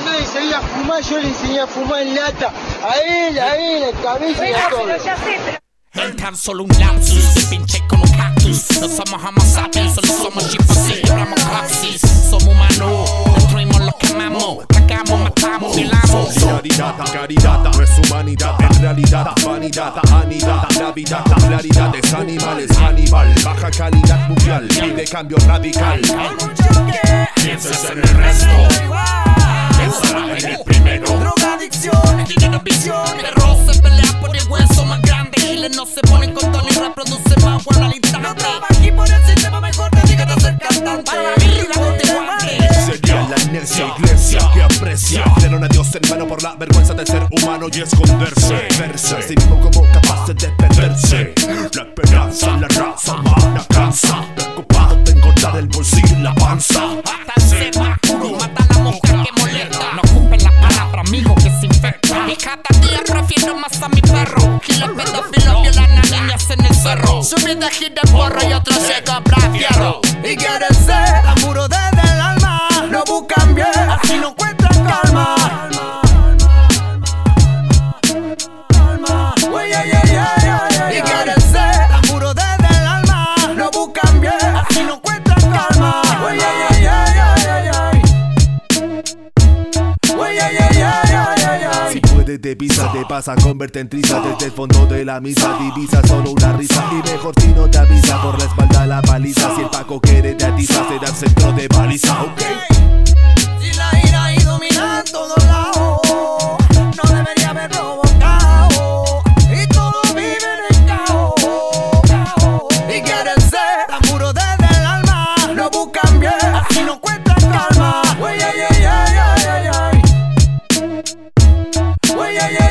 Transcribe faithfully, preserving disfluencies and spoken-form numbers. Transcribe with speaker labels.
Speaker 1: yo le enseñé a fumar, yo le enseñé a fumar en lata. A él, a él, en cabeza y a todo.
Speaker 2: Ya sé, pero...
Speaker 3: En tan solo un lapsus, te pinché con un cactus. No somos homo sapiens, solo somos chimpanzés. Hablamos coxis, somos humanos. Destruimos lo quemamos, cagamos, matamos, violamos.
Speaker 4: Solidaridad, caridad, no es humanidad. En realidad, vanidad, anidad, navidad, claridad es animales, animal. Baja calidad mundial, pide cambio radical. Pienses en el resto, pensará en el primero.
Speaker 3: Drogadicción, dinero, ambición. Perros se pelean por el hueso más grande. Giles no se ponen con tono y reproducen más buena al instante.
Speaker 5: No trabajo aquí por el sistema, mejor dedícate a ser cantante.
Speaker 3: Para la vida no te guantes.
Speaker 4: Sería la necia iglesia que aprecia tener a Dios en mano por la vergüenza de ser humano y esconderse. Verse así mismo como capaces de perderse. La esperanza, la raza humana cansa. Preocupado de engordar el bolsillo y la panza.
Speaker 3: Mata al ser más puro, mata a la mujer que molesta. No cumplen la palabra, amigo, que se infecta. Y cada día prefiero más a mi perro. Giles pedófilos violan a niñas en el cerro. Su vida gira el porro y otro se compra fierro.
Speaker 5: Y quieren ser tan puro desde el alma. No buscan bien, así no encuentran calma. Y quieren ser tan puro desde el alma. No buscan bien, así no encuentran calma.
Speaker 4: Si puedes te pisa, te pasa, convierte en triza. Desde el fondo de la misa divisa solo una risa. Y mejor si no te avisa, por la espalda la paliza. Si el Paco quiere te atiza, será el centro de baliza. Ok.
Speaker 5: Si la ira ahí domina en todos lados, no debería haber provocado. Y todos viven en caos. Y quieren ser tan puros desde el alma. No buscan bien, así no encuentran calma. Wey, ay, ay, ay, ay, ay. Wey, ay, ay.